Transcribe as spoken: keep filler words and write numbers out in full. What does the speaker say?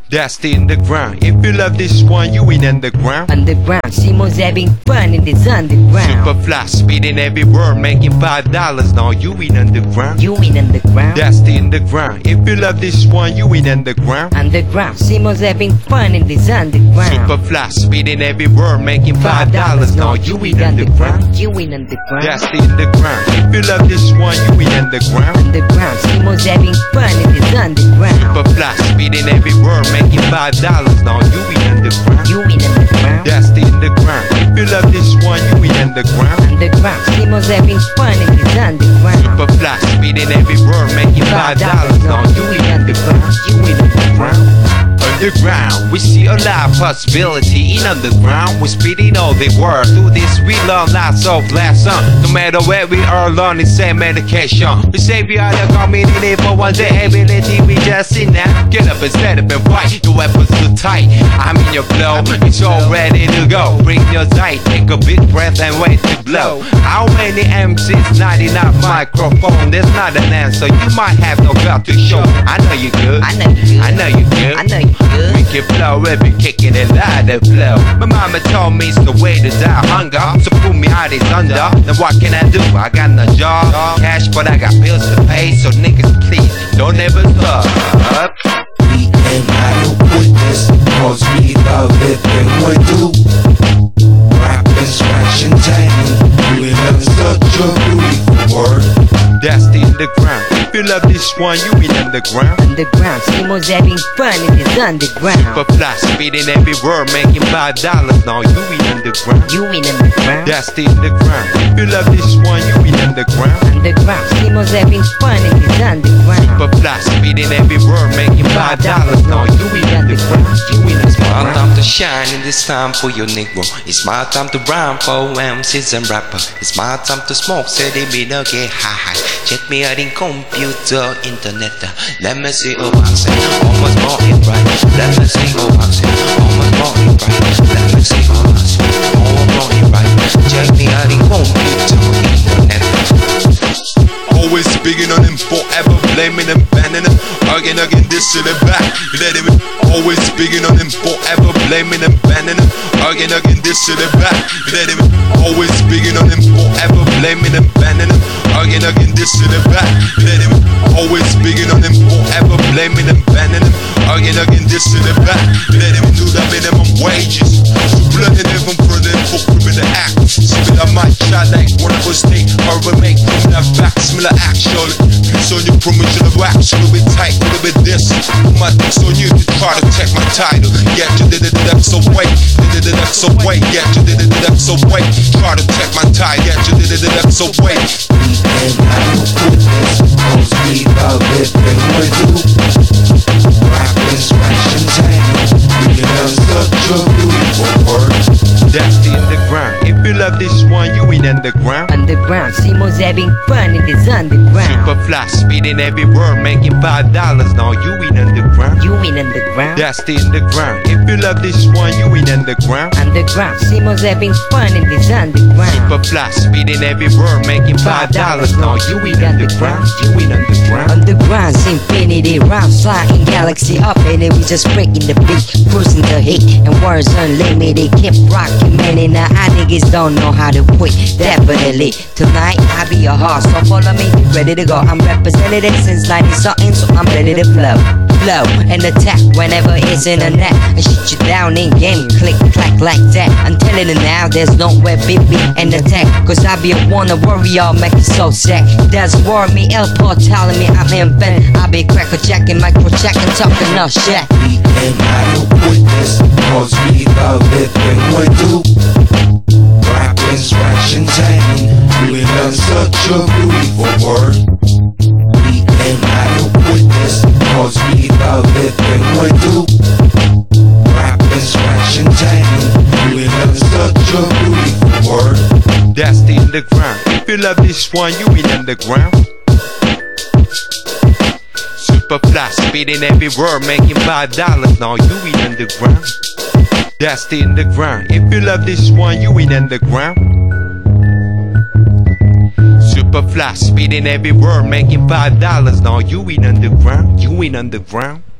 That's the underground. If you love this one, you in underground. Underground, Simo's having fun in this underground. Super fly, speeding every word, making five dollars. Now you in underground. You in underground. That's the underground. If you love this one, you in underground. Underground, Simo's having fun in this underground. Super fly, speeding every word, making five dollars. Now you in underground. You in underground. That's the underground. If you love this one, you in underground. Underground, Simo's having fun in this underground. Super fly, speeding every word, making five dollars. Now you in underground. You in underground. That's the underground. If you love this one, you in underground. Underground, Simo's having fun in this underground. Super fly, speeding every word, making five dollars. Now you in underground. You in underground. Underground, we see a lot of possibility in underground. We're speeding all the world through this we learn lots of lessons. No matter where we are learning same medication. We say we are the community for one day ability. We just sit now, get up and stand up and fight. Your weapons too tight, I'm in your flow. It's all ready to go. Bring your sight, take a big breath and wait to blow. How many M Cs? Not enough microphone. There's not an answer. You might have no gut to show. I know you good. I know you good. I know you good. I know you good. We can flow, every kicking it loud and flow. My mama told me it's the way to die hunger. So pull me out is under. Then what can I do? I got no job, cash, but I got bills to pay. So niggas, please don't ever stop. We came out of witness, cause we love it when we do. Rapping, scratching, tagging, we love such a beautiful word. That's the underground. If you love this one, you in underground. Underground, Simo's having fun in this underground. Super fly, speeding every word, making five dollars. Now you in underground. You in underground. That's the underground. If you love this one, you in underground. Underground, Simo's having fun in this underground. Super fly, speeding every word, making five dollars. Now you in underground. You in It's my underground. time to shine in this time for your Negro. It's my time to rhyme for M Cs and rapper. It's my time to smoke, so they be no get high. Check me out in computer, internet. Let me see who I say. Almost more it right. Let me see who I say. Almost more it right. Let me see who I say. Almost more it right. Check me out in computer, internet. Always speaking on them forever, blaming them, banning them, again, again, this to the back. Let him always speaking on them forever, blaming them, banning them, again, again, this to the back. Let him always speaking on them forever, blaming them, banning them, again, again, this to the back. Let him always speaking on them forever, blaming them, banning them, again, again, this to the back. Let him do the minimum wages. So blood in them for them for criminal acts. Spit on my child like one of us take, or we make them that back. Similar actually, it's on your promotion of wax, a little bit tight, a little bit this. My dick's on you to try to take my title. Yeah, you did it, that's so wait, did it, that's so wait. Yeah, you did it, that's so wait. Try to take my title. Yeah, you did it, that's so wait. We came out of witness, cause we love it when we do. Rapping, scratching, tagging, we love such a beautiful word. That's the underground. If you love this one, you in underground. Underground, Simo's having fun in this underground. Super fly, speeding every word, making five dollars. Now you in underground. You in underground. That's the underground. If you love this one, you in underground. Underground, Simo's having fun in this underground. Super fly, speeding every word, making five dollars. Now you in underground. You in underground. Underground's infinity, round flying galaxy up, and then we just breaking the beat, cruising the heat, and words unlimited. Keep rocking, man, and now I niggas don't know how to quit. Definitely tonight I be a horse, so follow me, ready to go. I'm represented since ninety something, so I'm ready to flow. Flow and attack whenever it's in a net, and shoot you down in game, click clack like that. I'm telling you now, there's nowhere beat me and attack, cause I be a one, a warrior, make it so sad. That's war me, L-Paul telling me I'm invent. I be cracker jacking, micro checking, talking no shit. We came out of witness, cause we love it when we do. Rapping, scratching, tagging, we love such a beautiful word. We came out of witness, cause we love it when we do. Rapping, scratching, tagging, we love such a beautiful word. That's the underground. If you love this one, you in underground. Super fly, speeding every word, making five dollars. Now you in underground. That's the underground. If you love this one, you in underground. Super fly, speeding every word, making five dollars. Now you in underground. You in underground.